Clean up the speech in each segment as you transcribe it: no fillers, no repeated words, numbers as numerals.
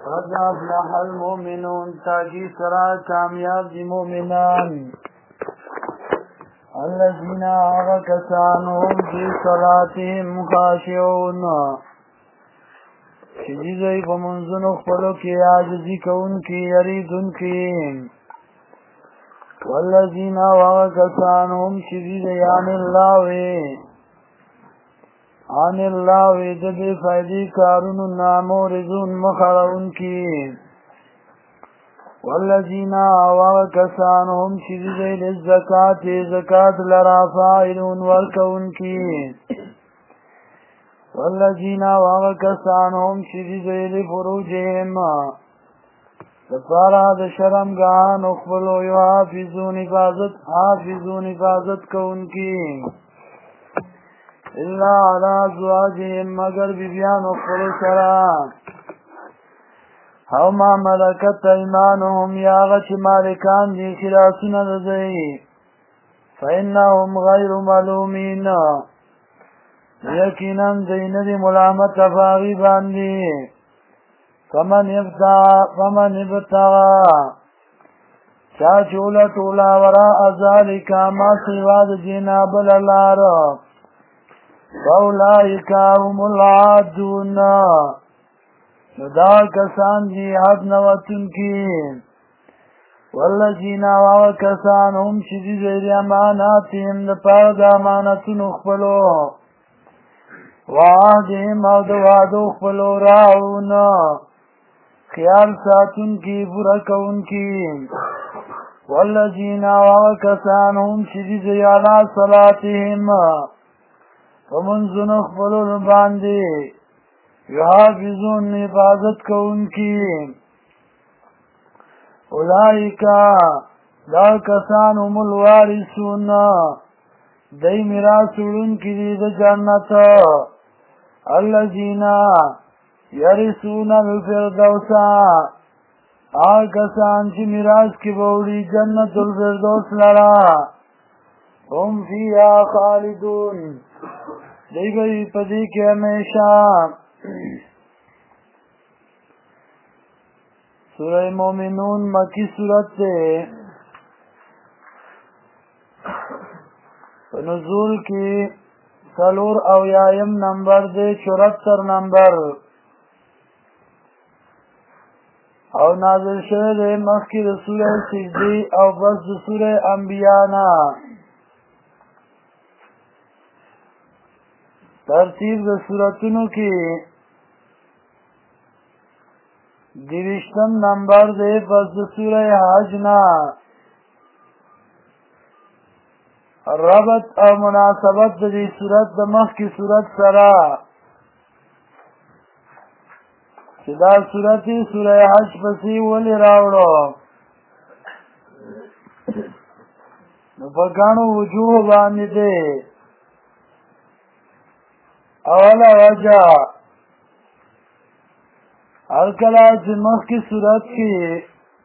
قد افلح المؤمنون تاكي سرا کامیاب دی مومنان الذين كانوا في صلاتهم خاشعون شدیدی بمنزنو خپلو کی عاجزی کون کی یریدن کی والذین كانوا شدیدی عن الله دبی فائدی کارون نامورزون مخرون کی والذین كانوا شدیدی للزکاة زکاة لرا فاعلون ورکون کی والذین كانوا شدیدی لفروجهم لپارا د شرمگاہان اخبلو حافظون حفاظت کون کی الا علی ازواجهم مگر بیبیان اخبلو سرا او ما ملکت ایمانهم یاغت مالکان دی خلاسون دزئی فإنهم غیر ملومین یقینا دین دی ملامت فاغی باندی فمن ابتغى چاچولا طولا وراء ذالک ما سواد جناب للار فاولئک هم العادون دا کسان دی حد نوتن کی والذین کسان هم شدید اماناتهم لپاره امانتون اخبلو وعدهم او دوادو اخبلو راعون خیال ساتن کی برا کون کی والذین کسان هم شدید علی صلاتهم ومنزن اخبلو باندی یحافظون حفاظت کون کی اولئیکا دا کسان هم الوارثون دی میراث وړون کی دی د جنت الذین یرثون الفردوس کسان چې میراث کی بوړي جنت الفردوس لرا هم فیها خالدون دی گئی پدی کے ہمیشہ سورہ مومنون مکی صورت سے نزول کی سلور اویایم نمبر دے 74 نمبر او نازل شده دے مخی رسول سجدی او بس رسول انبیانا ترتیب د سورتونو کی 20 نمبر دے بس رسول حجنا ربط او مناسبت د دې صورت د مخ کی صورت سره چې دا صورت سوره حج پسې ولې راوړو نو په ګڼو وجوه باندې دی اوله وجه هر کله چې مخ کی صورت کې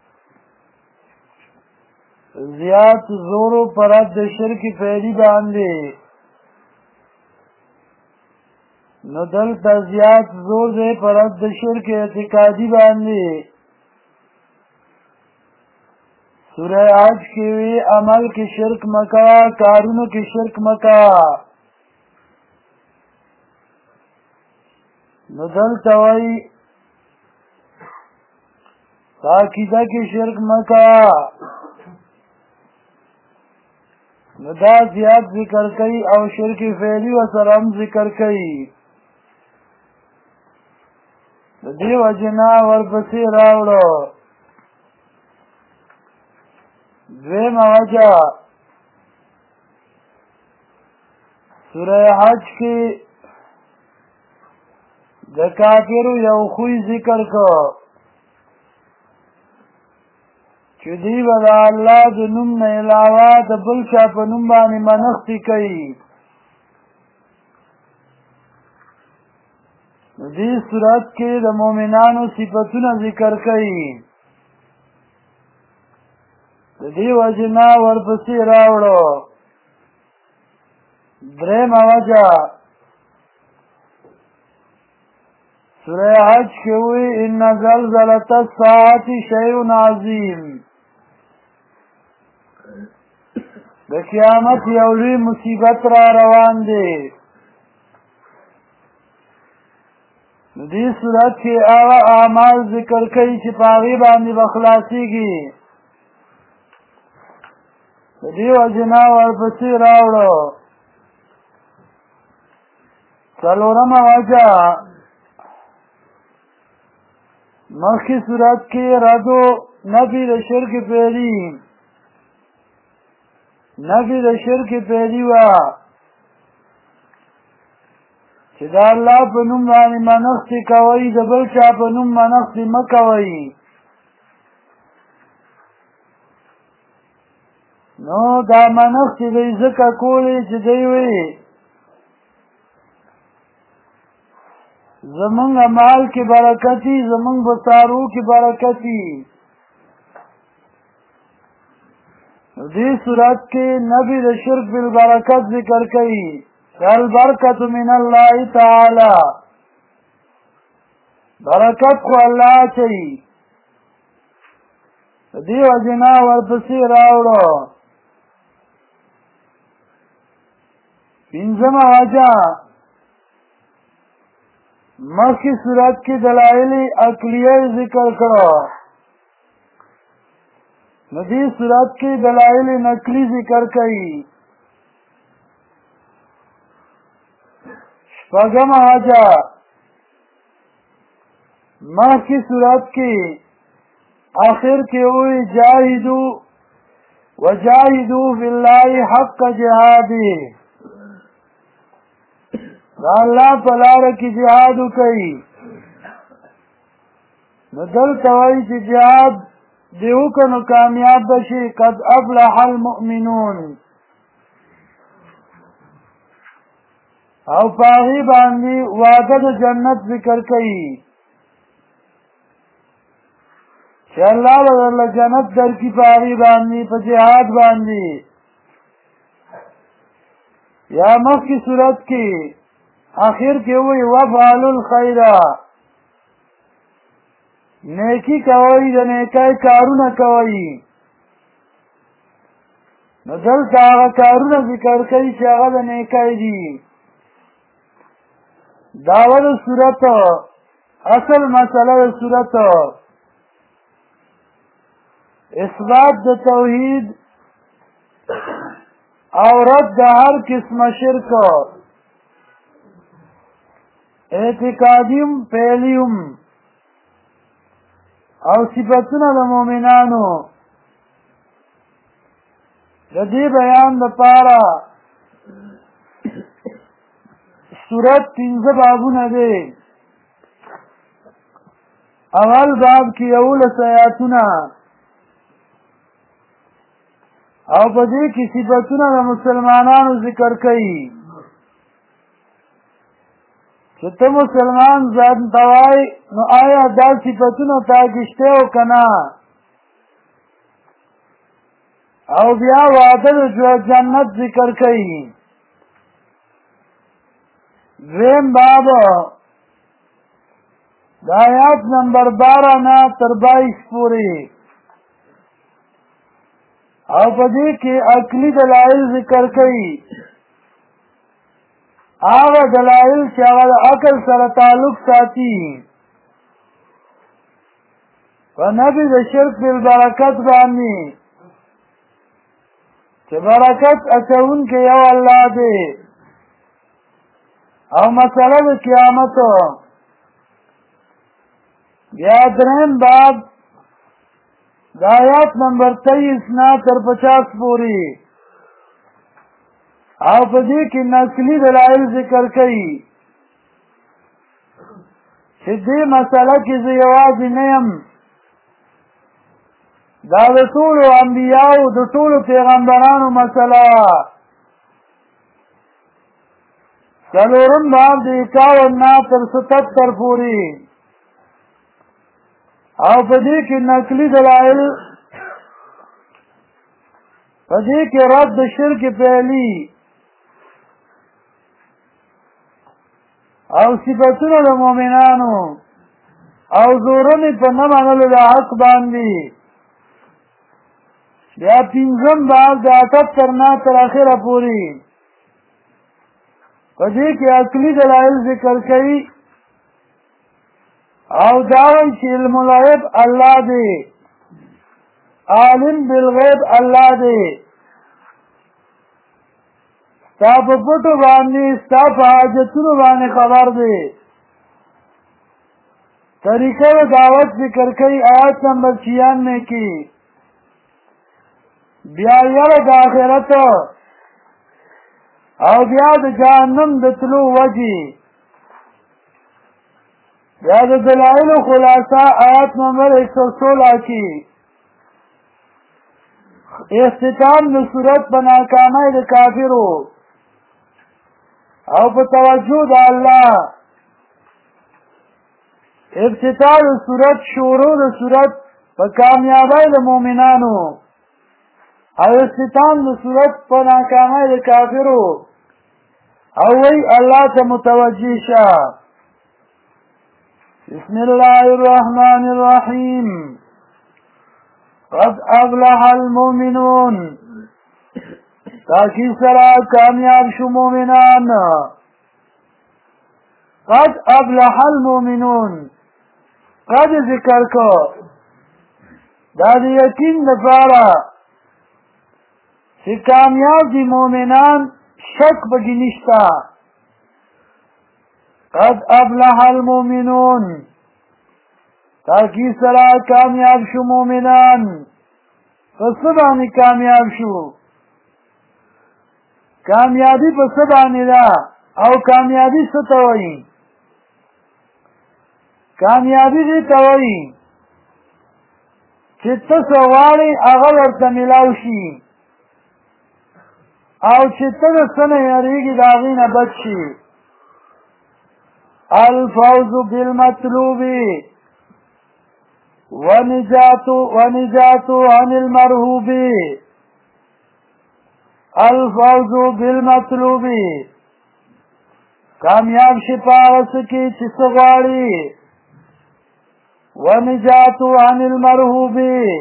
زیاد زورو پرد د شرک فعلی باندې نو دلته زیاد زور دی پرد د شرک اعتقادي باندې سوره حج کې وی عمل کې شرک مکا کارونو کې شرک مکا نو دلته وی عقیده کې شرک مکا نو دا زیاد ذکر کئی او شرک فعلی و سرم ذکر کئی دیو جنا ورپسی راوڑو دویم وجہ سورہ حج کی د کافرو یو خوی ذکر کو چې دی ولا الله د نوم نه علاوه د بل چا په نوم باندې منښتې کوي نو دې صورت کې د مؤمنانو صفتونه ذکر کوي د دې وجې نه ورپسې راوړو درېیمه وجه سورہ حج کے ہوئی ان زلزلۃ الساعۃ شیء عظیم د قیامت یو لوی مصیبت را روان دی. دې صورت کې هغه اعمال ذکر کوي چې په هغې باندې به خلاصېږي. د دې وجې نه ورپسې راوړو څلورمه وجه مخکې صورت کې ردو نفي د شرک پیلي نفي د شرک پیلي وه چې د الله په نوم باندې منښتې کوئ د بل چا په نوم منښتې مه کوئ. نو دا منښتې دی ځکه کولې چې دی وی زمونږ مال کې برکتي زمونږ په څارو کې برکتي. دې صورت کې نفي د شرک بالبرکت ذکر کوي. البرکت من الله تعالی برکت خو الله چي. دې وجې نه ورپسې راوړو پنځمه وجه مخکې صورت کې دلایل عقلیه ذکر کړو. نو دې صورت کې دلایل نقلی ذکر کوي. شپږمه وجه مخکې صورت کې آخر کې وی جاهدو وجاهدو فی الله حق جهاده دا الله په لاره کې جهاد وکړي. نو دلته وایي چې جهاد دې وکړو نو کامیاب بشي. قد افلح المؤمنون او په هغې باندې وعده د جنت ذکر کوي چې الله به درله جنت درکړي په هغې باندې په جهاد باندې. یا مخکې صورت کې آخر کې وی وفعلوا الخیر نیکی کوي د نیکۍ کارونه کوي. نو دلته هغه کارونه ذکر کوي چې هغه د نیکۍ دي. دعوه د صورت اصل مسله د صورت اثبات د توحید او رد د هر قسم شرک اعتقادیم پیلیم او صفتونه د مؤمنانو. د دې بیان دپاره صورت 15 بابونه دي. اول باب کې 11 آیاتونه او په دې کې صفتونه د مسلمانانو ذکر کوي چې ته مسلمان ځان ته وایې نو آیا دا صفتونه تا کې شته او که نه. او بیا وعده د جنت ذکر کوي. دویم باب د آیات نمبر 12 نه تر 22 پورې او په دې کې عقلي دلایل ذکر کوي. هغه دلایل چې هغه د عقل سره تعلق ساتي. په نفي د شرک بالبرکت باندې چې برکت اچونکی یو الله دی. او مسله د قیامت. بیا دریم باب د آیات نمبر 23 نه تر 50 پورې او په دې کې نقلي دلایل ذکر کوي چې دې مسله کې زه یوازې نه یم. دا د ټولو انبیاو د ټولو پیغمبرانو مسله. څلورم باب د 51 نه تر 77 پورې او په دې کې نقلي دلایل په دې کې رد د شرک پیلي او صفتونه د مؤمنانو او زورنې په نه منلو د حق باندې. بیا پنځم باب د 78 نه تر اخره پورې په دې کې عقلي دلایل ذکر کوي او دا وایي چې علم الغیب الله دی، عالم بالغیب الله دی، ستا په پټو باندې ستا په حاجتونو باندې خبر دی. طریقه دعوت ذکر کوي آیات نمبر 96 کې. بیا یره د آخرت او بیا د جهنم د تلو وجې. بیا د دلایل خلاصه آیات نمبر 116 کې. اختتام د صورت په ناکامۍ د کافرو او په توجه د الله. ابتداء د صورت، شروع د صورت په کامیابی د مؤمنانو او اختتام د صورت په ناکامۍ د کافرو. او وی الله ته متوجه شه. بسم الله الرحمن الرحیم. قد افلح المؤمنون. تاکي سره کامیاب شو مؤمنان. قد افلح المؤمنون. قد ذکر کو دا د یقین لپاره چې کامیاب دي مؤمنان، شک پکې نشته. قد افلح المؤمنون. تاکي سره کامیاب شو مؤمنان. پس باندې کامیاب شو. کامیابی په څه باندې ده او کامیابی څه ته وایي؟ کامیابی دې ته وایي چې ته څه غواړې هغه ورته میلاو شي او چې ته د څه نه یېرېږې د هغې نه بچ شي. الفوز بالمطلوب ونجات عن المرهوب. الفوز بالمطلوب. کامیاب شي په هغه څه کې چې څه غواړي. ونجات عن المرهوب.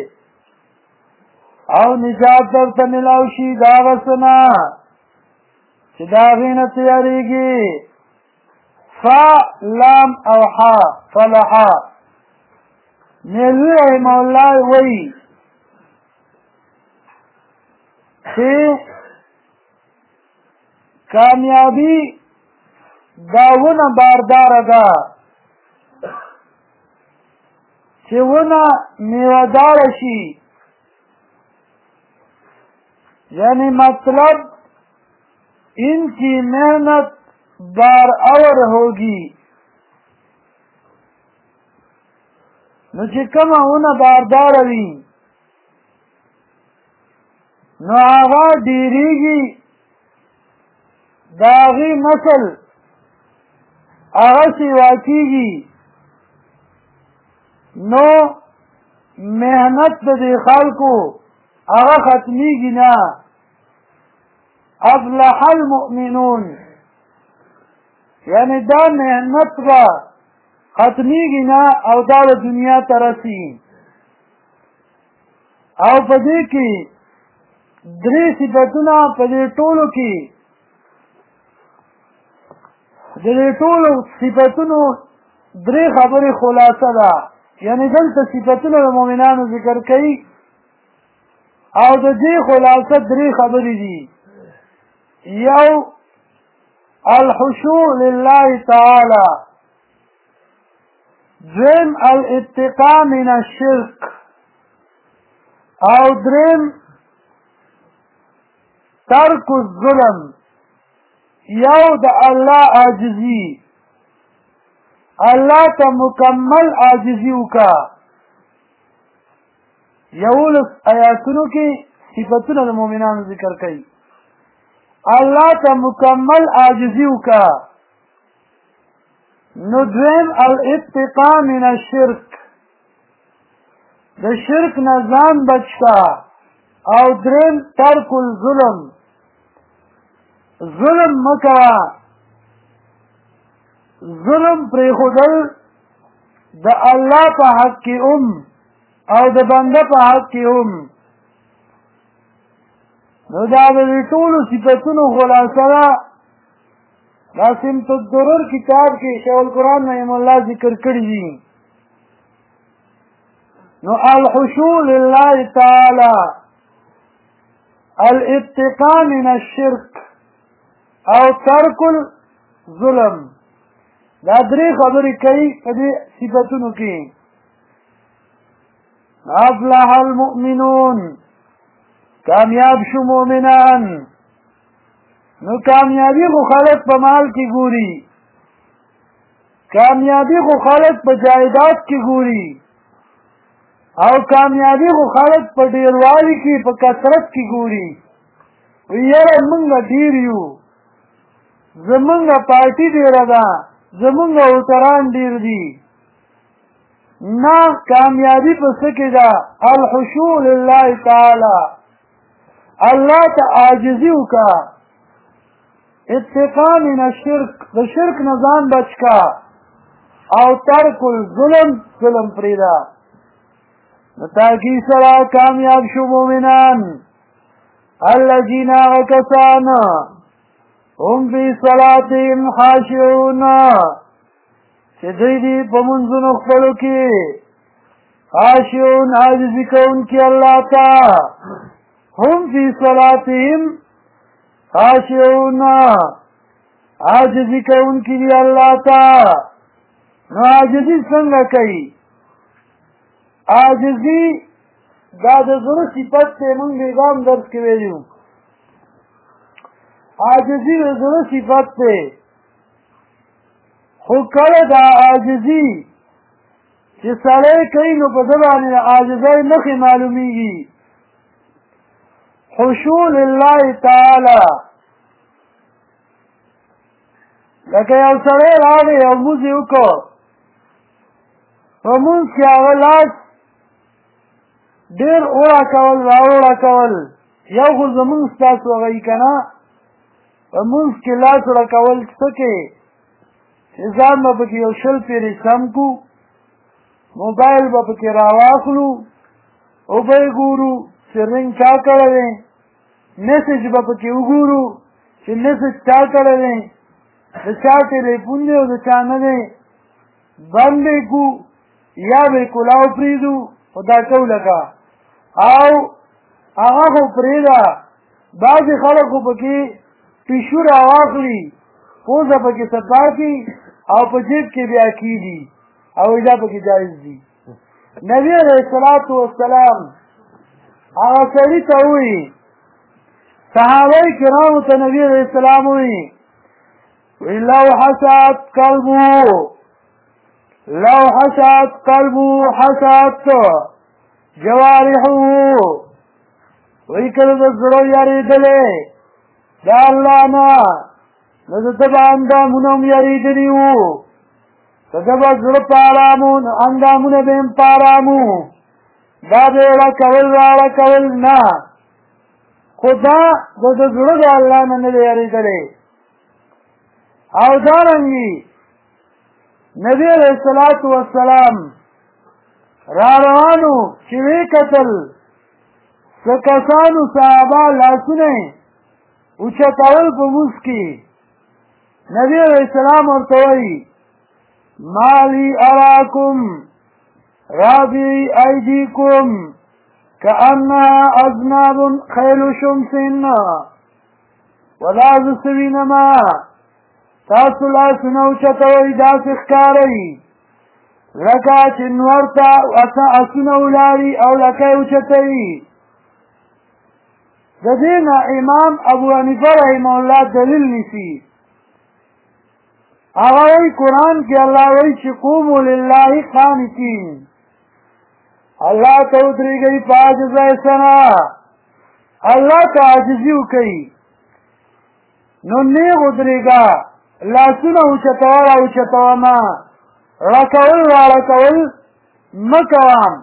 او نجات درته میلاو شي د هغه څه نه چې د هغې نه تیارېږي. فا لام او حا فلحا. نیلوی رحمه الله وایي چې کامیابی دا ونه بارداره ده چې ونه میوهداره شي. یعنی مطلب ان کی محنت بار اور ہوگی. نو چې کومه ونه بارداره وي نو هغه ډېرېږي، د هغې نسل هغسې واقعېږي. نو محنت د دې خلکو هغه ختمېږي نه. افلح المؤمنون. یعنی دا محنت به ختمېږي نه او دا د دنیا ته رسي. او په دې کې درې صفتونه په دې ټولو کې د دې ټولو صفتونو درې خبرې خلاصه ده. یعنی دلته صفتونه د مؤمنانو ذکر کوي او د دې خلاصه درې خبرې دي. یو الخشوع لله تعالی. دویم الاتقاء من الشرک. او دریم ترک الظلم. یو د الله عاجزي، الله ته مکمل عاجزي وکړه. 11 آیاتونو کې صفتونه د مؤمنانو ذکر کوي. الله ته مکمل عاجزي وکړه. نو دویم الاتقاء من الشرک. د شرک نه ځان بچ کړه. او دریم ترک الظلم. ظلم مکوه. ظلم پریښودل د الله په حق کې او د بنده په حق کې نو دا د ټولو صفتونو خلاصه ده. دا سمت الدرر کتاب کې شیخ القرآن رحم الله ذکر کړی دي. نو الخشوع لله تعالی، الاتقاء من الشرك او ترک الظلم، دا درې خبرې کوي په دې صفتونو کې. افلح المؤمنون، کامیاب شو مومنان. نو کامیابی خو خلق په مال کې ګوري، کامیابی خو خلق په جایداد کې ګوري، او کامیابی خو خلق په ډیروالي کې په کثرت کې ګوري. یاره موږ ډیر یو، زمونږ پارټي ډیره ده، زمونږ وتران ډیر دي. نه، کامیابی په څه کې ده؟ الخشوع لله تعالی، الله ته عاجزي وکړه. اتقاء من الشرک، د شرک نه ځان بچ کا، او ترک الظلم، ظلم پرېږده. نو تاکي سره کامیاب شو مومنان. الذین هغه کسان هم فی صلاتهم خاشعون، چې دوی دي په منځونو خپلو کې خاشعون، عاجزي کوونکي الله ته. هم فی صلاتهم خاشعون، عاجزي کوونکي دي الله ته. نو عاجزي څنګه کوي؟ عاجزي دا د زړه صفت دی. موږ بیګام درس کې ویلو عاجزي د زړه صفت دی، خو کله دا عاجزي چې سړی کوي نو په ده باندې د عاجزۍ نښې معلومیږي. خشوع لله تعالی، لکه یو سړی راغی او مونځ یې وکړ، په مونځ کې هغه لاس ډېر اوړه کول راوړه کول. یو خو زمونږ ستاسو هغه یي که نه، په مونځ کې لاس اوړه کول څه کې چې ځان به پکې یو 20 پیرې سم کړو، موبایل به پکې راواخلو، اوبه یې ګورو چې رنګ چا کړی دی، میسج به پکې وګورو چې میسج چا کړی دی، د چا ټلیفون دی او د چا نه دی، بند یې کړو یا به یې کلاو پرېږدو. خو دا کوو لکه او هغه خو پرېږده. بعضې خلک خو پکې پیشو راواخلي، پوزه پکې صفا کړي او په جیب کې بیا کېږي، او دا پکې جایز دي. نبي علیه الصلاة والسلام هغه سړي ته وایي، صحابه کرامو ته نبي علیه السلام وایي لو حسد قلبه حسد جوارحه، وایي کله د زړه یارېدلی د الله نه، نو د ده به اندامونه هم یارېدلي وو، د ده به زړه په ارامو، اندامونه به هم په ارامو. دا به یې کول راړه کول نه، خو دا د ده زړه د الله نه نه دی یارېدلی. او دارنګې نبي علیه الصلاة والسلام را روانو چې ویې کتل څه کسانو صحابه لاسونه اوچتول په مونځ کې، نبي علیه السلام ورته وایي ما لی اراکم رافعی ایدیکم کأنها اذناب خیل شمس، ولا زه څه وینمه تاسو لاسونه اوچتوئ داسې ښکارئ لکه چې نور ته اسونه ولاړي او لکۍ اوچتوي. د دې نه امام ابو حنیفه رحمه الله دلیل نیسي. هغه وایي قرآن کې الله وایي چې قوموا لله قانتین، الله ته ودرېږئ په عاجزۍ سره، الله ته عاجزي وکئ. نو نیغ ودرېږه، لاسونه اوچتوه راوچتوه مه، راکول راړکول مه کوم.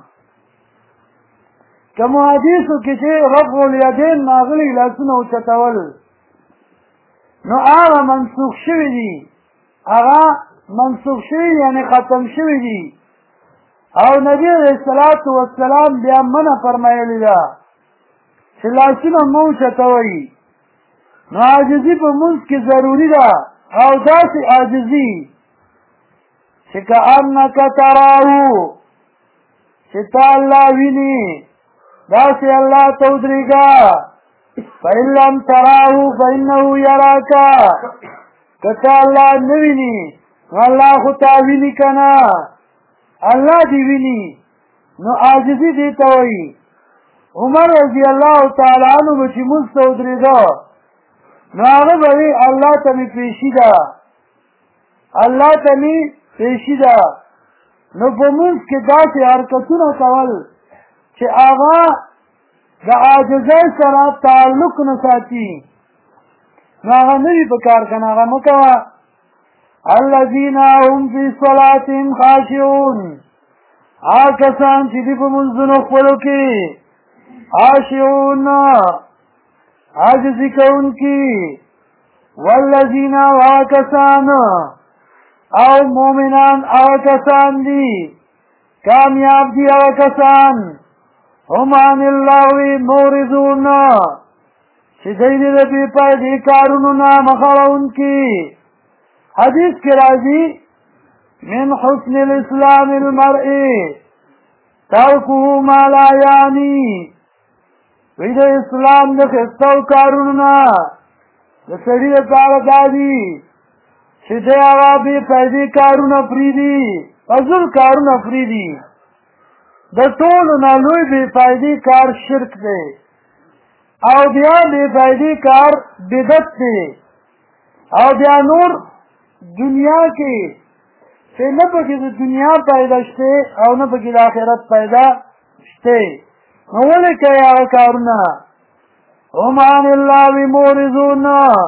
که محادیثو کې چې رفع الیدین ناغلي لاسونه اوچتول، نو هغه منسوخ شوي دي، هغه منسوخ شوي یعنی ختم شوي دي او نبی علیہ الصلوۃ والسلام بیا منع فرمایلی ده چې لاسونه مو اوچتوئ نو عاجزي په مونځ کې ضروري ده او داسې عاجزي چې کأنک تراه چې تا الله ویني داسې الله ته ودرېږه فإن لم تراه فإنه يراك که تا الله نه ویني نو الله خو تا ویني که نه الله دی ویني نو عاجزي دې ته وایي عمر رضی الله تعالی عنه به چې مونځ ته ودرېده نو هغه به وي الله ته مې پیشي ده الله ته مې پیشي ده نو په مونځ کې داسې حرکتونه کول چې هغه د عاجزۍ سره تعلق نه ساتي نو هغه نه وي په کار که نه هغه مه کوه الذین هم فی صلاتهم خاشعون هغه کسان چې دي په مونځونو خپلو کې خاشعون عاجزي کوونکي والذین هغه کسان او مؤمنان هغه کسان دي کامیاب دي هغه کسان هم عن اللغو معرضون چې دوی د بې فایدې کارونو نه مخ اړوونکي حدیث کې راځي من حسن الاسلام المرء ترکه ما لا یعنی وی د اسلام د ښایستو کارونو نه د سړي لپاره دا دي چې دی هغه بې فایدې کارونه پرېږدي فضول کارونه پرېږدي د ټولو نه لوی بې فایدې کار شرک دی او بیا بې فایدې کار بدعت دی او بیا نور دنیا کې چې نه پکې د دنیا پیدا شته او نه پکې د آخرت پیدا شته نو ولې کوي هغه کارونه هم عن اللغو معرضون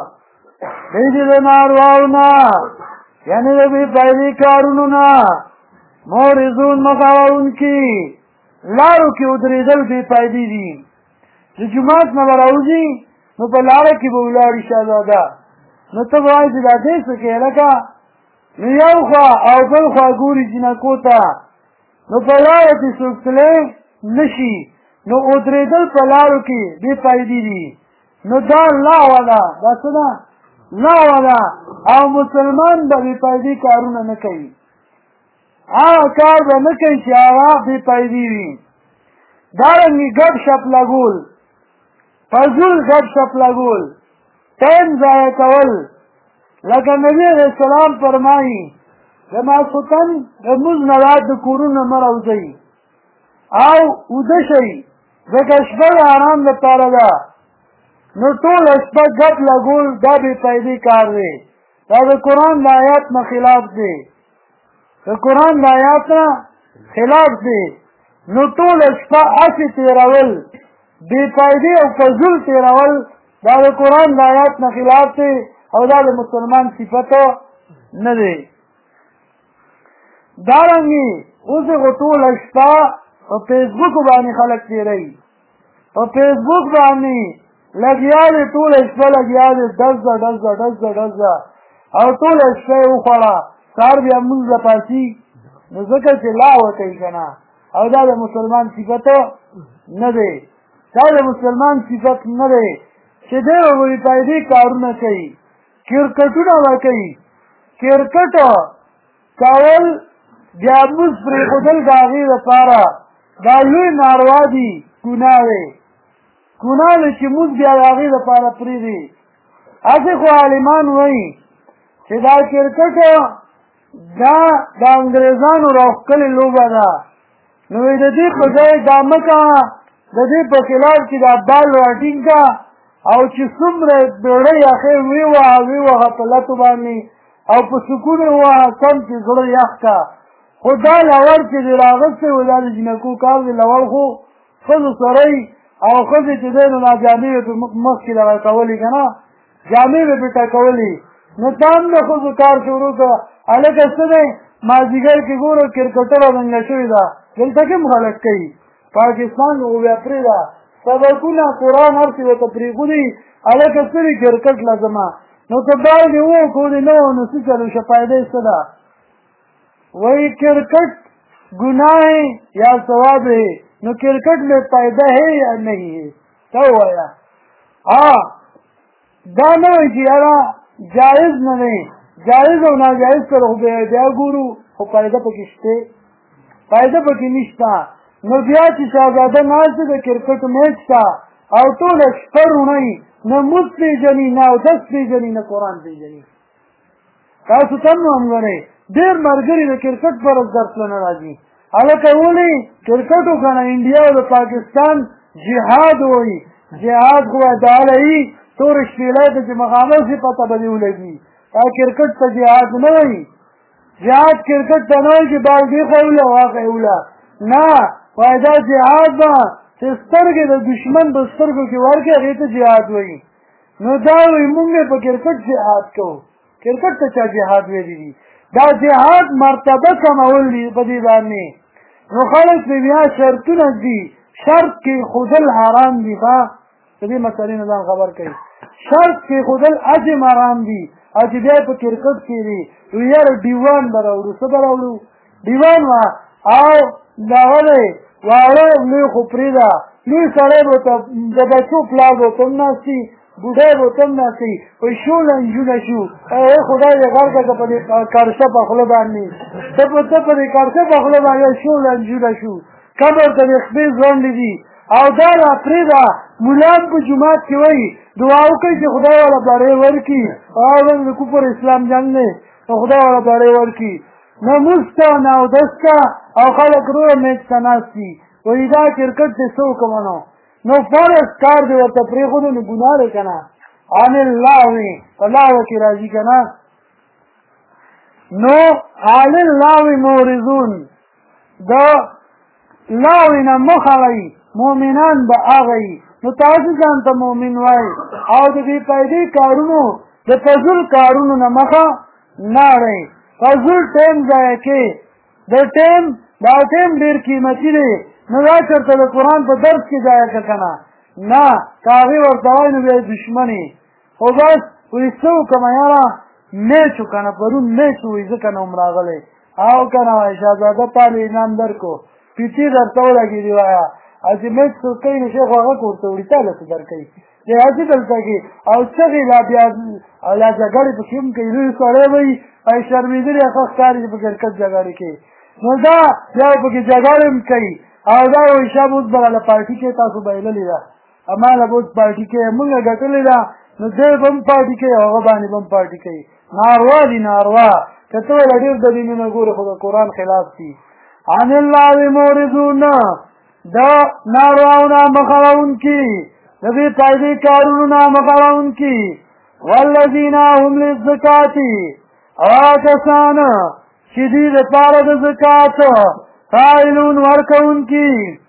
دی دې د نارواو نه یعنې د بې فایدې کارونو نه معرضون مخ اړوونکي لارو کې ودرېدل بې فایدې دي د جومات نه به راوځي نو په لاره کې به ولاړي شهزاده نو ته به وایې چې دا دی څه کوې لکه نو یو خوا او بل خوا ګوري جنکو ته نو په لاره کې څوک تللی نه شي نو ودرېدل په لارو کې بې فایدې دي نو دا لغوه ده دا څه ده لغوه ده او مسلمان به بې فایدې کارونه نه کوي هغه کار به نه کوي چې هغه بې فایدې وي دارنګې ګپ شپ لګول فضول ګپ شپ لګول ټایم ضایع کول لکه نبی علیہ السلام فرمایي د ماسخوتن د مونځ نه بعد د کورونو مه راوځئ او وده شئ ځکه شپه د ارام لپاره ده نو ټوله شپه ګپ لګول دا بې فایدې کار دی دا د قرآن د آیات نه خلاف دی د قرآن د آیات نه خلاف دی نو ټوله شپه هسې تېرول بې فایدې او فضول تېرول دا د قرآن د آیات نه خلاف دی او دا د مسلمان صفت نه دی دارنګې اوس هغه ټوله شپه په فیسبوک باندې خلک تېروي په فیسبوک باندې لګیا دی ټوله شپه لګیا دی ډزه ډزه ډزه ډزه او ټوله شپه یې وخوړه سهار بیا مونځ له پاسي نو ځکه چې لغوه کوي که نه او دا د مسلمان صفت نه دی دا د مسلمان صفت نه دی چې دی به بې فایدې کارونه کوي کرکټونه به کوي کرکټ کول بیا مونځ پرېښودل د هغې دپاره دا لوی ناروا دي ګناه دی ګناه دی چې مونځ بیا د هغې دپاره پرېږدي هسې خو عالمان وایي چې دا کرکټ دا د انګریزانو راښکلې لوبه ده نو د دې په ځای دا مه کوه د دې په خلاف کې دا بال راټینګ کړه او چې څومره بیړۍ اخر ویوهه په لتو باندې او په سکون یې ووهه کم چې زړه یخ کړه خو دا لور چې دې راغستی و دا د جنکو کار دی لور خو ښځو سره او ښځې چې دی نو دا جامې به په مخکې دغه کولې که نه جامې به پې ټکولې نو تا هم د ښځو کار شروع کړه هلکه څه دی مازدیګر کې ګوره کرکټره دنګه شوې ده دلته کې هم خلک کوي پاکستان خو بیا پرېږده سبقونه قرآن هر څه ورته پرېښودي هلکه څه دی کرکټ لازمه نو که بال دې وکړو دې نه و نو څه چلو شه فایده یې څه ده वही क्रिकेट गुनाह है या सवाब है, न क्रिकेट में फायदा है या नहीं है, क्या हुआ यार? हाँ दाना यारा जायज नहीं, जायज और नाजायज कर हो गया जा गुरु हो फायदा पकिश्ते फायदा पकी निश्ता न बिया की शहजादा नाच से क्रिकेट मैच था और तो लश्कर नहीं न मुझ पे जनी न 10 पे जनी न कुरान पे जनी का सुतन हम गए देर मरगरी ने क्रिकेट पर दर्श लेना राजी हालांकि वो नहीं क्रिकेट होगा ना इंडिया और पाकिस्तान जिहाद हुई जिहाद हुआ डाल ही तो रिश्तेदार के मकामों से पता बनी लगी क्रिकेट तो जिहाद नहीं जिहाद क्रिकेट तनोई के बाद देखा वाक़ ना फायदा जिहाद बा सिस्तर के दुश्मन बस्तर को वार के अरे तो जिहाद हुई न दाव मुंगे पर क्रिकेट जिहाद को क्रिकेट तो क्या जिहाद हुई दी दा जिहाद मर्तबा कमाउल दी बदीदार ने मुखालिफ में यहाँ शर्त न दी शर्त की खुदल हराम दी था सभी मसले निजाम खबर कही शर्त के खुदल अजम आराम दी आज बिया पे क्रिकेट खेली यार दीवान बरावड़ू सब बरावड़ू दीवान वहाँ आओ लाहौले वाले ले खुपरीदा ले सड़े बोता जब चुप लागो तुम ना सी बुढ़े वो तुम ना सी कोई शू लंजू न शू ए खुदा ये घर का कपड़े करशा पखले बानी तब परे करशा पखले बानी शू लंजू न शू कबर तब इख्बीज जोन लीदी او دار افریدا مولان په جماعت کې وای دعاو کوي چې خدای والا باره ورکی او د کفر اسلام جنگ نه خدای والا باره ورکی نو مستا نو دستا او خلک رو میچ تناسي وای دا کرکټ څه سو کومنو نو فارس کار دی ورته پرې خو نه ګناه لري کنه ان الله وی الله کی راضی کنه نو علی الله مورزون دا لاوینا مخوی مومنان با آغی نو تاسو ځان ته مومن وای او د دې پیدې کارونو د فضل کارونو نه مخه ناړي فضل ټیم ځای کې د ټیم دا ټیم ډیر قیمتي دی نو دا چرته د قرآن په درس کې ځای کنه نه کاغي ورته وای نو دشمنی خو بس ویسو کما یاره میچو کنه پرون میچو ویزه کنه عمراغله او کنه شهزاده پالی نام درکو پیچی در تو لگی دیوایا از میچ تو کئی نشه خواهد کرده ولی تاله تو در کئی دی حاجی دلتا کی او چگی لا جگاری پکیم کئی روی ساره بای ای شرمیدری اخوخ کاری پکرکت جگاری کی نو دا یا پکی جگارم کئی او دا ویشا بود برا پارٹی که تاسو بایللی دا اما لبود پارٹی که منگا گتلی دا نو دی بم پارٹی که آغا بانی بم پارٹی که ناروا دی ناروا کتو لدیر دلیمی نگور خود قرآن خلاف تی عن الله موردون دا نارواونا مخواون کی نبی پایدی کارونا مخواون کی والذین هم للزکاتی آکسان شدید پارد زکات فائلون ورکون کی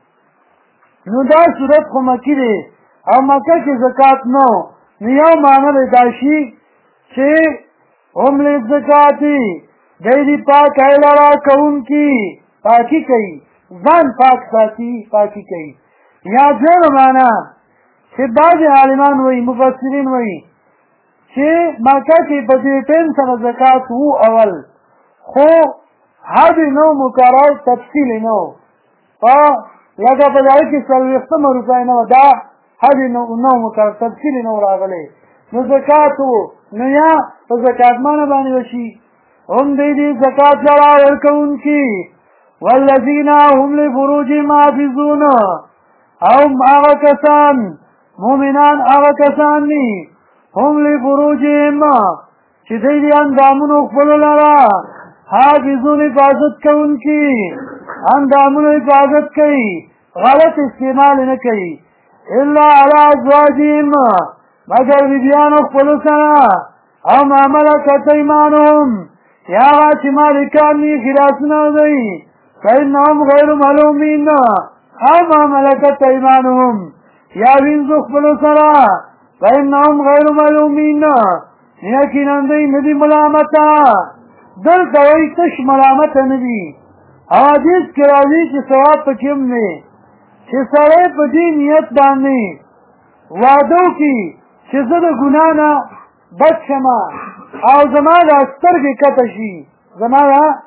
نو دا صورت خو مکی دی او مکه کی زکات نو نیو معنی داشی چه هم للزکاتی دیدی پاک ایلارا کون کی پاکی کئی ځان پاک ساتي پاکی کئی یا دیر مانا چه بعض عالمان وی مفسرین وی چه مکه کی بدیتین سر زکاة ہو اول خو حد نو مقرر تفصیل نو پا لگا پدائی کی سلویختم روپای نو دا حد نو مقرر تفصیل نو راغلے نو زکاة ہو نو یا پا زکاة مانا بانی وشی هم دیدی زکاة لڑا ورکون کی والذین هم لفروجهم حافظون هم آغا کسان مومنان آغا کسان نی هم لفروجهم چی دیدی اندامون اخفلو لرا حافظون حفاظت کون کی اندامون حفاظت کئی غلط استعمال نکی الا علی ازواجهم مگر بیبیان اخفلو سنا او ما ملکت ایمانهم یا غاچی مالکان نی خلاسنا دی فإنهم غير ملومين أما ملكت أيمانهم يا بنزخ بلسرا فإنهم غير ملومين لكن عندي ندي ملامتا دل دوئی تش ملامتا ندی حدیث کرازی چه ثواب پکیم نے چه سرے پدی نیت باندی وعدو کی چه زد گنانا بچ شما او زمان استر کی کتشی زمان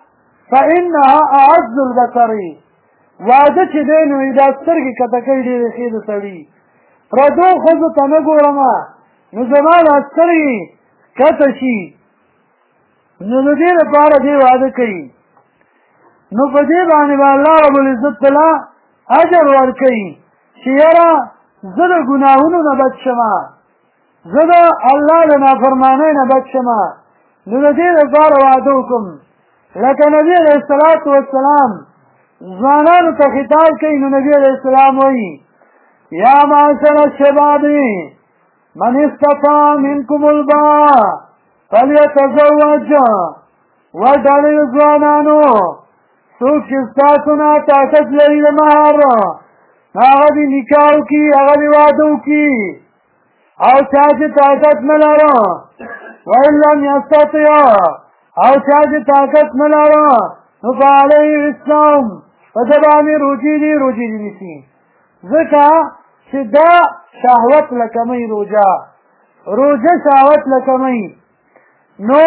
فإنها أعز البصر واده چې دی نو دا سترګې کته کوي ډېرې ښې د سړي پردو ښځو ته نه ګورم نو زما دا سترګې کته شي نو د دې لپاره دې واده کوي نو په دې باندې به الله رب العزت تعالی اجر ورکوي چې یاره زه د ګناهونو نه بچ شمه زه د الله د نافرمانۍ نه بچ شمه نو د دې لپاره واده وکړم لکه نبي علیه الصلاة والسلام ځوانانو ته خطاب کوي نو نبي علیه السلام وایي یا معاشر الشباب من استطاع منکم الباء فلیتزوج وډلې ځوانانو څوک چې ستاسو نه طاقت لري د مهر هغه دې نکاح وکړي هغه دې واده وکړي او چا چې طاقت نه لره وإن لم يستطع او چا چې طاقت نه لره نو فعليه الصوم په ده باندې روجې دي نیسي ځکه چې دا شهوت له کمۍ روژه شهوت له کمۍ نو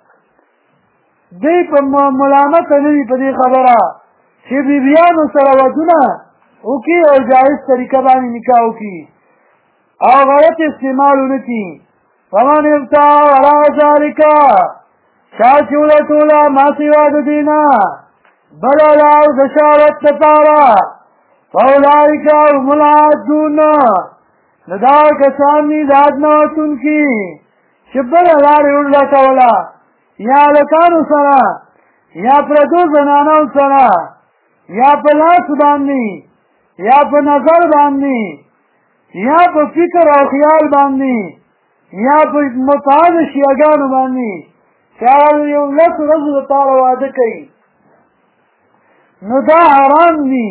دی په ملامت نه وي په دې خبره چې بیبیانو سره ودونه وکړي او جایز طریقه باندې نکاح وکړي او غلط استعمال ونه کړي فمن ابتغى وراء ذلك چا چې ولټوله ما سوا د دې نه بله لار د شهوت لپاره فاولئک هم العادون نو دا کسان دي د حد نه وتونکي چې بله لار یې ولټوله یا هلکانو سره یا پردو زنانو سره یا په لاس باندې یا په نظر باندې یا په فکر او خیال باندې یا په متعاد شیعګانو باندې چې هغه یو لس ورځو دپاره واده کوي نو دا حرام دي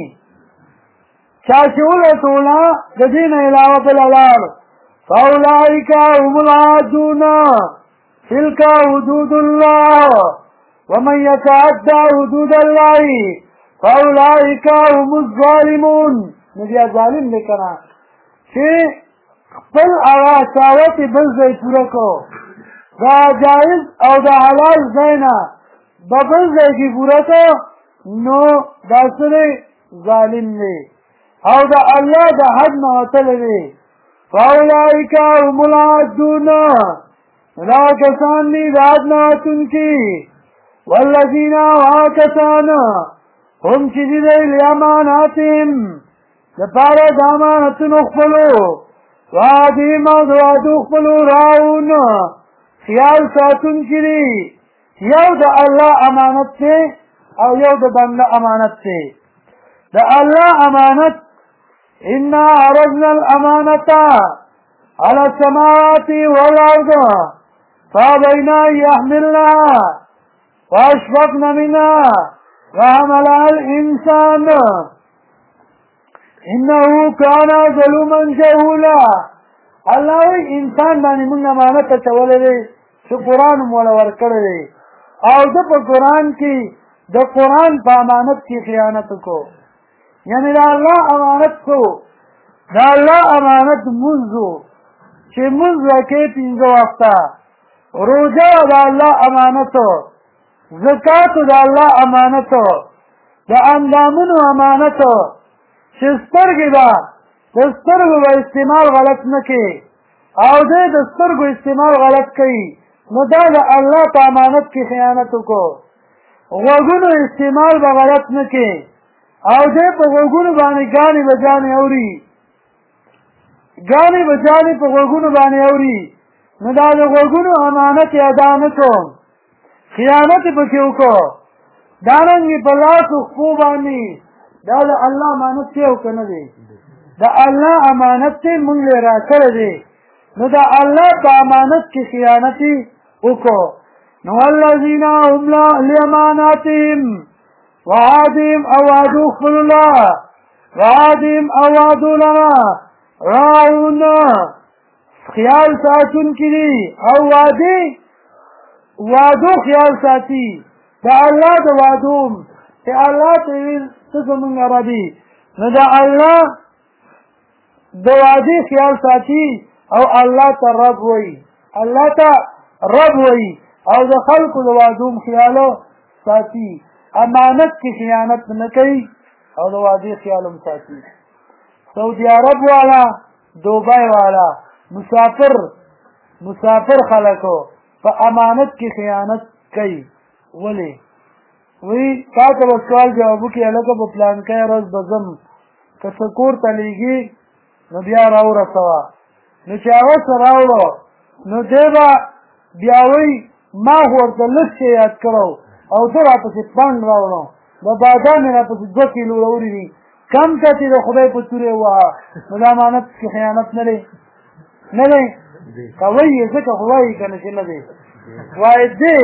چا چې ولټوله د دې نه علاوه بله لار فاولئک هم العادون تلك حدود الله ومن يتعدى حدود الله فاولئك هم الظالمون نبي ظالم لیکنا چې خپل هغه شهوت بل ځای پوره کو دا جایز او دا حلال ځای نه به بل ځای کې پوره کو نو دا سره ظالم دی او دا الله د حد نه وتلی دی فاولئک هم العادون دا کسان دي د حد نه وتونکي والذین کسان هم چې دي دی لاماناتهم دپاره د امانتونو خپلو وعدهم او د وعدو خپلو راؤون خیال ساتونکي دي یو د الله امانت دی او یو د بنده امانت دی د الله امانت انا عرضنا الامانة على السماوات والارض فابين ان يحملنها واشفقن منها وحملها الانسان انه كان ظلوما جهولا الله وی انسان باندې موږ امانت اچولی دی چې قرآن مو وله ورکړی دی او ده په قرآن کې د قرآن په امانت کې خیانت وکړو یعنی د الله امانت کو د الله امانت مونځ چې مونځ وکړې پنځه وخته روژه د الله امانت زکات د الله امانت د اندامونو امانت چې سترګې به د سترګو به استعمال غلط نه کوي او دی د سترګو استعمال غلط کوي نو دا د الله په امانت کې خیانت وکړو غوږونو استعمال به غلط نه کوي او دی په غوږونو باندې ګانې بجانې اوري ګانې بجانې په غوږونو باندې اوري نو دا د غوږونو امانت یې ادا نه کوم خیانت یې پکې وکړو دارنګې په لاسو خپو باندې دا د الله امانت دی او که نه دی د الله امانت دی مونږ یې راکړی دی نو د الله په امانت کې خیانت یې وکړو نو الذین هم لاماناتهم وعادهم او وعدو خپل الله وعادهم او وعدو لنا راعون خیال ساتون کی دی او وعدو خیال ساتی دا اللہ دا وعدوم تی اللہ تیویل تسمونگ عربی نو دا اللہ دا وعدی خیال ساتی او اللہ تا رب وی او دا خلق دا وعدوم خیالو ساتی امانت کې خیانت نه کوي او د وعدې خیال هم ساتي. سعودي عرب والا، دوبۍ والا، مسافر خلکو په امانت کې خیانت کوي. ولې؟ وی تا ته به سوال جواب وکړي هلکه په پلانکی ورځ به ځم که څه کور ته لیږي نو بیا راورسوه. نو چې هغه څه راوړو نو دی به بیا وایي ما خو ورته لږ شی یاد کړی او ده راپسې پنډ راوړو د بادام یې راپسې 2 کیلو راوړي دي کم کتې د خدای په تورې ووهه نو د امانت کې خیانت نه دی نه دی که وایي ځکه خو وایي که نه چې نه دی وایي دی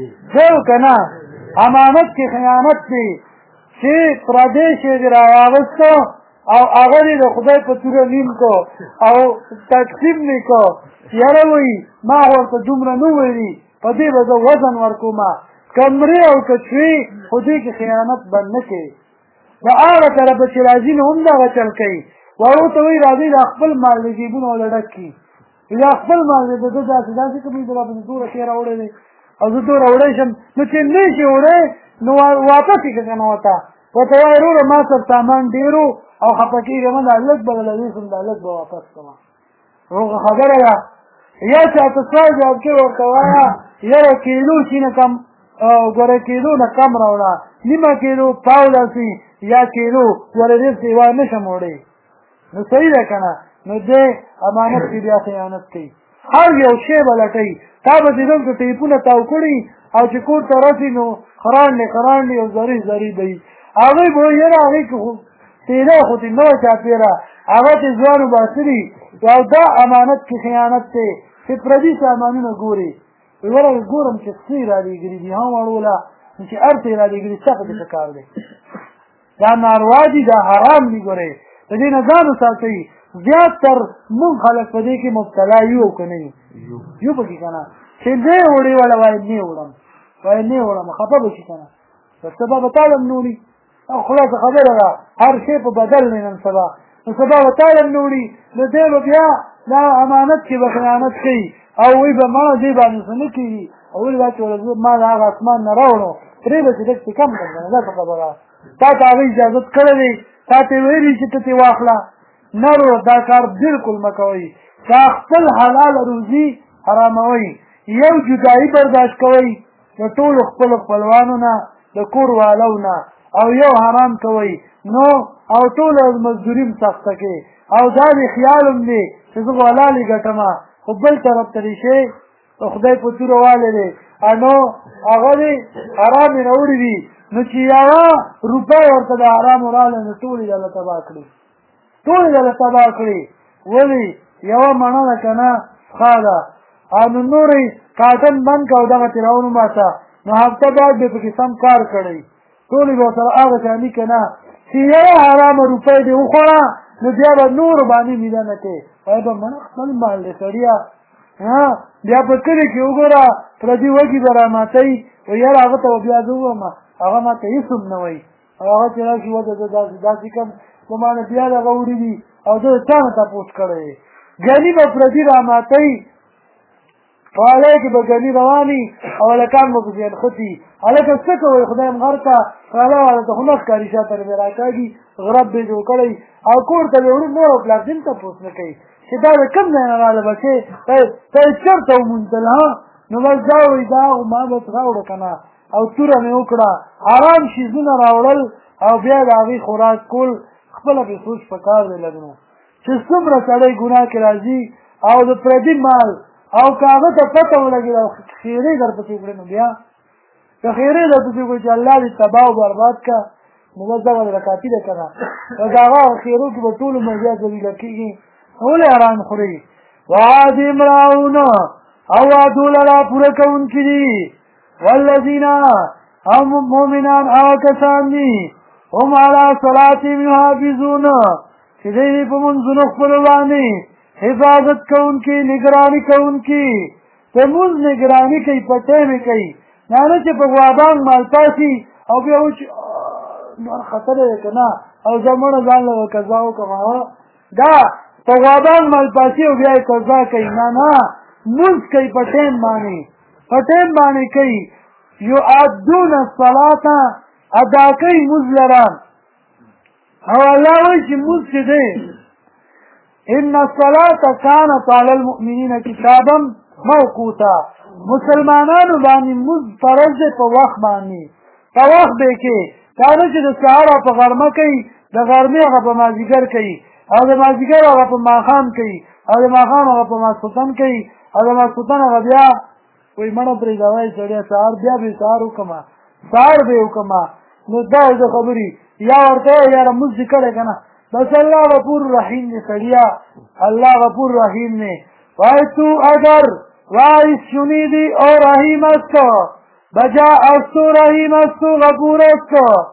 که نه امانت کې خیانت دی چې پردی شی دې راواغسته او هغه دې د خدای په توره نیم کو او تقسیم مې کو یاره وایي ما ورته دومره نه ویلي په دې به زه وزن ورکومه کمرې او کچوې خو دې کې خیانت به نه کوي د هغه طرفه چې راځي نو هم دغه چل کوي وهغو ته وایي راځئ دا خپل مال د جیبونه وله ډک کړي دا خپل مال دی د ده داسې کوي زه راپسې دوره شی راوړی دی او زه دوره وړی شم نو چې نه شي وړی نو واپس یې که که نه ورته ورته وایي وروره ما سر سامان ډېرو او خفه کېږم دا لږ به له ویسم دا لږ به واپس کړم روغه خبره ده یا چاته سوال جواب کې ورته وایه یاره کیلو شي نه کم ګوره کیلو نه کم راوړه نیمه کیلو پاو داسې یا کیلو ګوره ډېر سیوا نه شم وړی نو صحیح ده که نه نو دی امانت کې بیا خیانت کوي هر یو شی به لټوي تا به دې دلته ټیپونه تاو کړي او چې کور ته رسي نو خراندې او زری به وي هغوی به وایي یاره هغې کې خو تیره خو دې نه وه چاپېره هغه چې ځوان وباسلي او دا امانت کې خیانت دی چې پردي سامانونه ګوري وره ګورم چې څه یې رالېږلي دي هم وړوله چې هر څه یې رالېږلي څه پکې څه کار دی دا ناروا دي دا حرام دي ګورئ د دې نه ځان وساتئ زیات تر مونږ خلک په دې کې مبتلا یو او که نه یو پکې که نه چې نه یې وړې والا وایي نه وړم خفه به شي که نه پر سبا به تاله هم نه وړي او خلاصه خبره ده هر شی په بدل دی نن سبا نو سبا به تاله هم نه وړي نو دی به بیا دا امانت کې به خیانت کوي او وایي به ما دې باندې څه نه کېږي او ولې دا چې ما د هغه اسمان نه راوړو پرې به چې لږ څه کم کړم دا څه خبره تا ته هغه اجازت کړی دی تا ته یې ویلي چې ته ترې واخله نه ورو دا کار بالکل مه کوئ دا خپل حلاله روزي حراموئ یو جدایي برداشت کوئ د ټولو خپلو خپلوانو نه د کور والو نه او یو حرام کوئ نو او ټوله مزدوري هم سخته کې او دا دې خیال هم دی چې زه به حلالې ګټمه خو بل طرف ته دې شی په خدای په توره والی دی نو هغه دې حرام یې راوړي دي نو چې یوه روپۍ ورته د حرامو راغله نو ټول یې دله تباه کړي ولې یوه مڼه ده که نه ښه ده او نو نورې کاټن بند که او دغه تېراونو ماته نو هفته بعد به پکې سم کار کړی ټولې به ورسره هغه شاني که نه چې یوه حرامه روپۍ دې وخوړه نو بیا به نورو باندې میده نه کوې وایي به مڼه خپل مال دی سړیه بیا په کلي کې وګوره پردي وږي به راماتوي وایي یاره هغه ته به بیا زه ووایم هغه ما ته هېڅ هم نه وایي او هغه چې راشي وده زه داسې کوم په ما نه بیا دغه وړي دي او زه د چا نه تپوس کړی دی ګني به پردي راماتوي په هلای کې به ګني رواني او هلکان به پسې نښتي هلکه څه کوئ خدای م غر ته کاله والا ته خو نه ښکاري شاته مې راکاږي غرب به یې جوړ کړی او کور ته به وړو مور او پلار دې تپوس نه کوي چې دا د کوم ځای نه راغله بچې ته یې چېرته وموندل نو بس دا وایي دا ما بس راوړه که نه او توره مې وکړه حرام شیزونه راوړل او بیا د هغې خوراک کول خپله پې سوچ په کار دی لږ نو چې څومره سړی ګناه کې راځي او د پردي مال او که هغه ته پته ولګېده او خیرې درپسې وکړې نو بیا که خیرې درپسې وکړې چې الله دې تباه او برباد که نو بس دغه د کافي ده که نه که د هغه خیرو کې به ټول عمر بیا ذلیله کېږي ولې حرام خوري وعاد امراؤونه او وعدو لرا پوره کوونکي دي والذین هم مؤمنان هغه کسان دي هم علی صلاتهم یحافظون چې دوی په منځونو خپلو باندې حفاظت کوونکي نگراني کوونکي په مونځ نگراني کوي په ټیم یې کوي نه چې په غوابانګ مال پاسي او بیا و چې نور خطر دی که نه او زه مړه ځان له قضا وکړم دا په غوابانګ مال پاسي او بیا یې قضا کوي نه مونځ کوي په ټیم باندې کوي یؤدون الصلاة ادا کوي مونځ لره او الله وایي چې مونځ چې دی ان الصلاة كانت على المؤمنين كتابا موقوتا مسلمانانو باندې مونځ فرض دی په وخت باندې په وخت دی کې دا نه چې د سهار په غرمه کوي د غرمې هغه په مازدیګر کوي او د مازدیګر هغه په ماښام کوي او د ماښام هغه په ماسخوتن کوي او د ماسخوتن هغه بیا وایي مړه پرېږدوی سړیه سهار بیا به سهار وکړمه سهار به یې وکړمه نو دا د خبرې یا ورته یاره مونځ دې کړی که نه بس اللہ غفور رحیم نے سڑیا اللہ غفور رحیم نے وای تو اگر وای شنیدی اور رحیم است بجا است رحیم است غفور است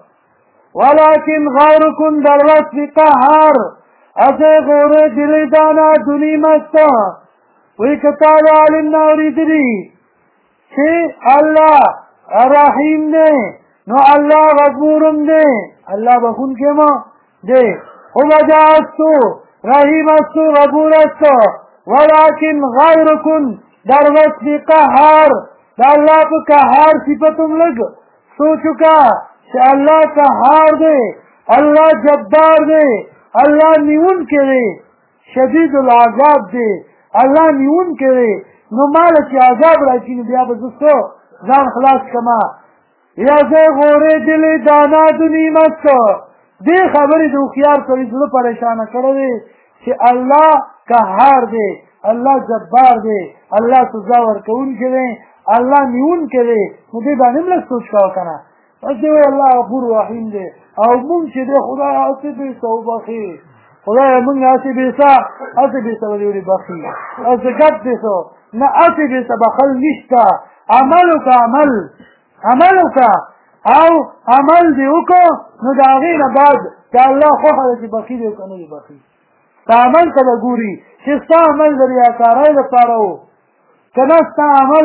ولكن غیرکن در وصف قهر اسے غور دل دانا دنیم است وی کتاب علم نوری دلی چھ اللہ رحیم نے نو اللہ غفورم دے اللہ بخون کے ماں دے ومجاستو رحیمستو غفورستو ولكن غیرکن در وصف قهار دا اللہ پا قهار صفتم لگ سوچکا کہ اللہ قهار دے اللہ جبار دے اللہ نیون کرے شدید العذاب دے اللہ نیون کرے نو مالا چی عذاب راکی نو بیا بزستو زان خلاص کما یا زی غوری دل دانا دنیمستو دې خبرې د هوښیار سړي زړه پریشانه کړی دی چې الله قهار دی الله جبار دی الله سزا ورکوونکی دی الله نیونکی دی نو دې باندې هم لږ سوچ کوه که نه بس دې وایي الله غفور رحیم دی او مونږ چې دی خدای هسې بیسه وبخي خدای مونږ هسې بیسه هسې بیسه به دې ولې بخي هسې ګپ بیسه نه هسې بیسه بخل نشته عمل وکړه عمل وکړه او عمل دی وکړو نو د هغې نه بعد که الله خوښه ده چې بخي دی که نه دی بخي ستا عمل ته به ګوري چې ستا عمل د ریاکارۍ لپاره و که نه ستا عمل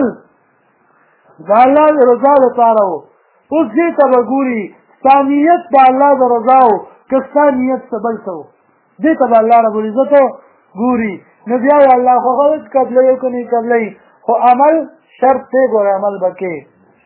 د الله د رضا لپاره و اوس دې ته به ګوري ستا نیت د الله د رضا و که ستا نیت څه بل څه و دې ته به الله ربالعزت ګوري نو بیا یې الله خوښه ده چې قبلوي او که نه قبلوي خو عمل شرط دی ګوره عمل به کې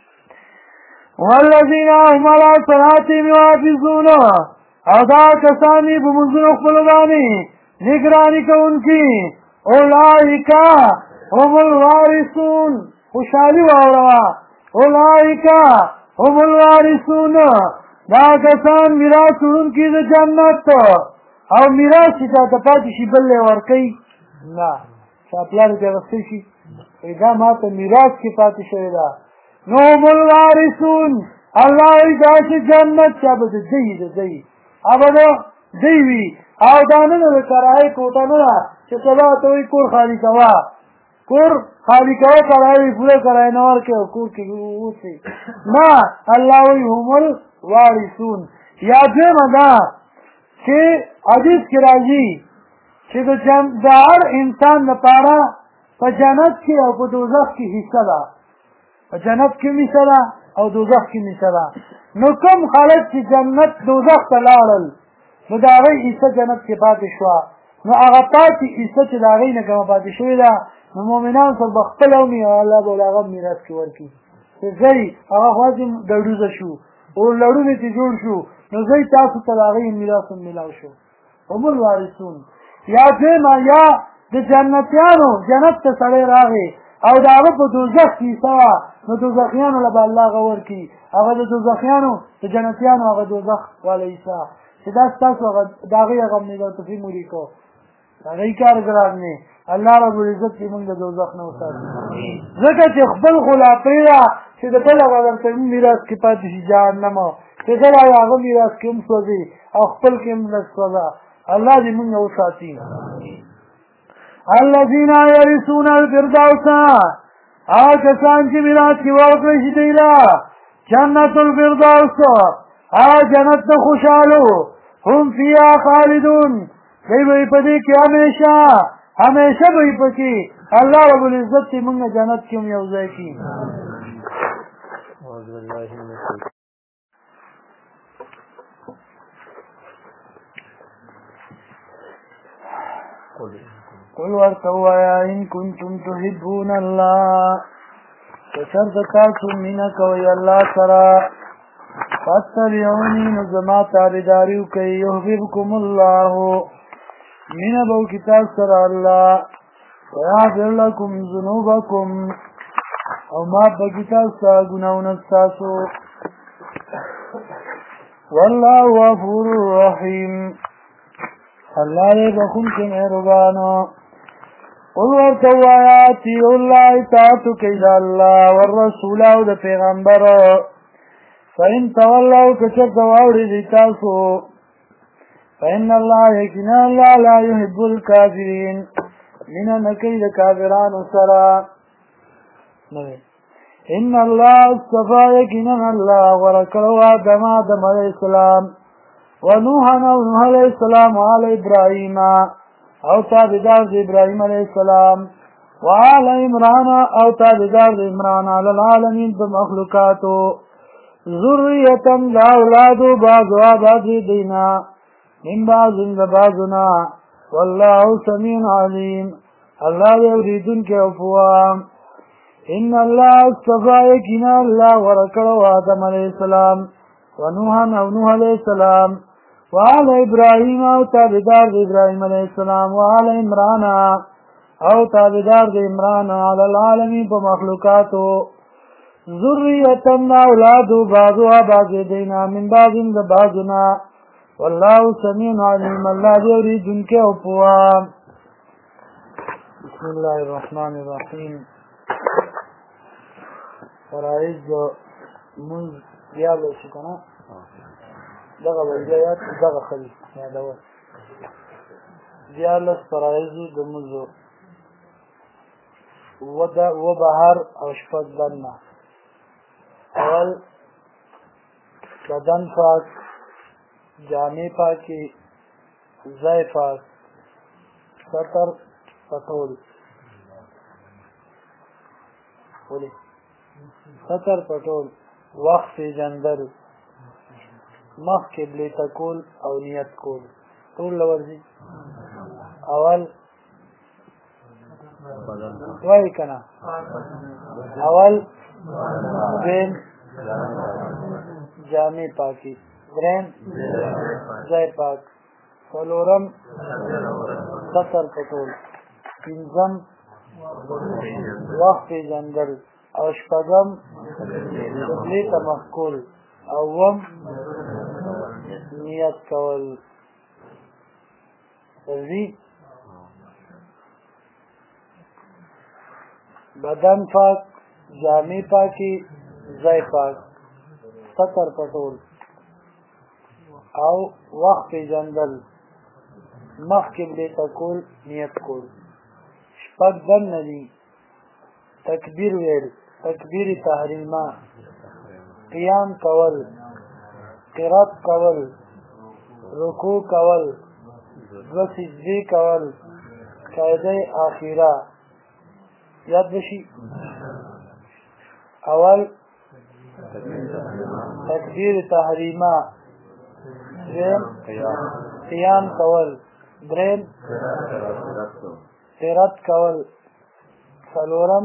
والذین هم علی صلاتهم یحافظون او دا کسانی په منځونو خپلو باندې نگراني کوونکي اولئک هم الوارثون خوشحالي واوره اولئک هم الوارثون دا کسان میراث وړونکي د جنت او میراث چې چاته پاتې شي بل یې ورکوي نه چا پلار یې اخیستی شي دا ما ته میراث کې پاتې شوې ده نو هم الوارثون الله وایي داسې جنت چې به د دی ابدا دی وي او دا نه د کرایې کوټه نه ده چې سبا ته وایي کور خالي کوه کور خالي کوه کرایې پوره کرایې نه ورکوې او کور کې اوسې نه الله وایي هم الوارثون یا دویمه ده چې حدیث کې راځي چې د هر انسان لپاره په جنت کې او په دوزخ کې حصه ده په جنت کې حصه ده او دوزخ کې حصه ده نو کوم خلک چې جنت دوزخ ته لاړل نو د هغوی حصه جنت کې پاتې شوه نو هغه پاتې حصه چې د هغوی نه کومه پاتې شوې ده نو مؤمنان سره به خپله ومي او الله به هغه میراث کې ورکړي چې ځئ هغه خو هسې ګډوزه شو او لړونې چې جوړ شو نو ځئ تاسو ته د هغوی میراث هم میلاو شو هم الوارثون یا دویمه یا د جنتیانو جنت ته سړی راغی او د هغه په دوزخ کې حصه وه نو دوزخیانو له به الله هغه ورکړي هغه د دوزخیانو د جنتیانو هغه دوزخ والا حصه چې دا ستاسو هغه د هغې هغه تفهیم ولیکو د هغې کار ګران دی الله ربالعزت چې موږ د دوزخ نه وساتي ځکه چې خپل خو لا پرېږده چې د بل هغه درته میراث کې پاتې شي جهنم چې بل هغه میراث کې هم سوځي او خپل کې هم لږ سوځه الله دې موږ وساتي الذین یرثون الفردوس هغه کسان چې میراث کې ورکړی شي دوی له جنت الفردوس هغه جنت ته خوشحالو هم فیها خالدون دوی به په دې کې همیشه به یې پکې الله ربالعزت دې موږ جنت کې هم یو ځای کړي قل ورته ووایه ان کنتم تحبون الله که چېرته تاسو مینه کوئ الله سره فاتبعوني نزما تابداریو کئی یحببکم اللہ من ابو کتاب سر اللہ ویغفر لکم ذنوبکم او ما بکتاب سا گناون استاسو واللہ غفور الرحیم اللہ دے بخون کے مہربانو قل ورتو آیاتی اللہ اطاعتو کئی دا اللہ والرسول او دا پیغمبر فإن تولوا كشك وأورد تاسو فإن الله يكنا الله لا يحب الكافرين من نكيد كافران سرا إن الله اصطفى يكنا الله وركلوا آدم عليه السلام ونوحا ونوح عليه السلام وعلى إبراهيم أو تابدار إبراهيم عليه السلام وعلى عمران أو تابدار عمران على العالمين بمخلوقاته ذریتن لا اولادو بعضها بعض دینا من بعض بعضنا والله سمیع علیم اللہ یوریدن کے افوام ان اللہ اصطفى یقینا اللہ ورکڑو آدم علیہ السلام ونوحا او نوح علیہ السلام وعلى ابراہیم او تابدار ابراہیم علیہ السلام وعلى عمران او تابدار عمران علی العالمین بمخلوقاتو ذریتن اولاد بعضها بعض دینا من بعض بعضنا والله سمیع علیم اللہ یوریدن کے افوام بسم اللہ الرحمن الرحیم فرائض دو منز دیالو شکنا دغا بجایات دغا خلیف یادوات دیالس فرائض دو منزو و بهر او شپد دننا اول بدن پاک جامع پاکی ځای پاک ستر پټول ستر پټول وخت پیژندل مخ قبله ته کول او نیت کول ټول ورځي اول وای کنه اول درین جامع پاکی درین ځای پاک څلورم ستر پټول پنځم وخت پیژندل او شپږم قبلې ته مخ کول اوم نیت کول بدن پاک جامع پاکی ځای پاک ستر پټول او وخت پیژندل مخ قبلې ته کول نیت کول شپږ دنه دي تکبیر ویل تکبیر تحریمه قیام کول قرات کول رکوع کول دو سجدی کول قاعده آخیره یاد بشي اول تکبیر تحریمه دریم قیام کول دریم قرات کول څلورم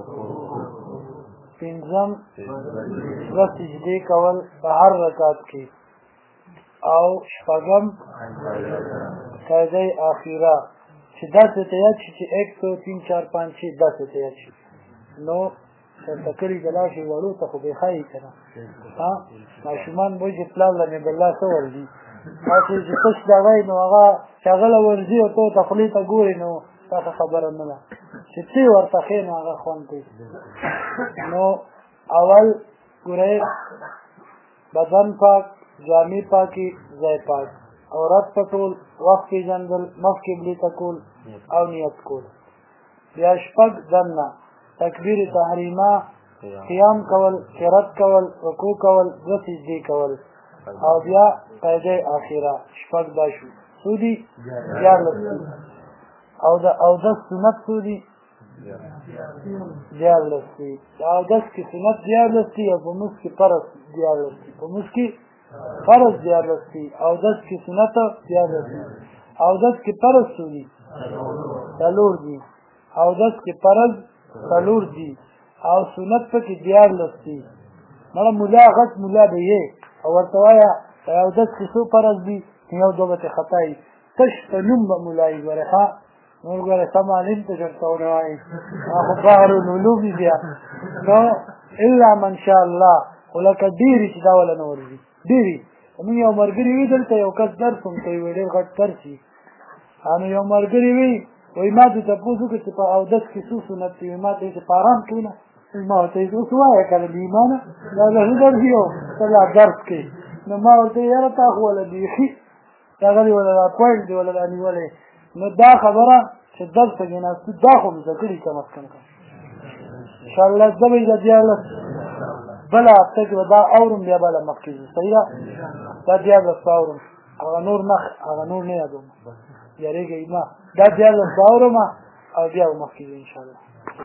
پنځم دوه سجدې کول په هر رکعت کې او شپږم قاعده آخیره چې داسې ته یاد شي چې 1 2 3 4 5 6 داسې ته یاد شي نو چېرته کلي جلا شي وړو ته خو بې ښایي که نه ماشومان وایي چې پلار له مې بالله څه ورځي تاسې چې تش دغه وي نو هغه چې هغه له ورځي او ته ورته خولې ته ګورې نو تاسو خبره نه ده چې څه ورته ښې نو هغه خوند کوي نو اول ګورئ بدن پاک جامع پاکي ځای پاک عورت پټول وخت پیژندل مخ قبلې ته کول او نیت کول بیا شپږ دنه تکبیر تحریمه قیام کول قرات کول رکوع کول دوه سجدې کول او بیا قاعده آخره شپږ دا شو څو دي دیارلس او د اودس سنت څو دي دیارلس دي د اودس کې سنت دیارلس دي او په مونځ کې فرض دیارلس دي په مونځ کې فرض دیارلس دي اودس کې سنت دیارلس دي اودس کې فرض څو دي څلور دي اودس کې فرض څلور دي او سنت پکې دیارلس دي مړه مولا غټ مولا به یې او ورته وایه اودس کې څو فرض دي یو دوه به ترې خطا وي تش په نوم به ملایي ګورې ښه نور ګوره سم عالم ته درته ونه وایي خو بحر العلوم بیا نو الا من شاء الله خو لکه ډېرې چې دا وله نه ورځي ډېرې موږ یو ملګري وي دلته یو کس درس هم کوي وایي ډېر غټ درس وي نو یو ملګري وي وایي ما دې تپوس وکړه چې په اودس کې څو سنت دي ما ته یې چې په ارام کښېنه ما ورته یې اوس ووایه که له بې ایمانه دا له درس یو ته لا درس کوي نو ما ورته یاره تا خو وله بیخي هغه دې وله را پوینټ دې وله را نیولی نو دا خبره چې درس ته کېناستو دا خو مې زده کړي کم از کم انشاءالله زه به یې د دیارلس بله هفته کې به دا اورم بیا بله مخکې ځو صحیح ده دا دیارلس به اورم هغه نور نه یادوم یارېږئ ما دا دیارلس به اورم او بیا به مخکې ځو انشاءالله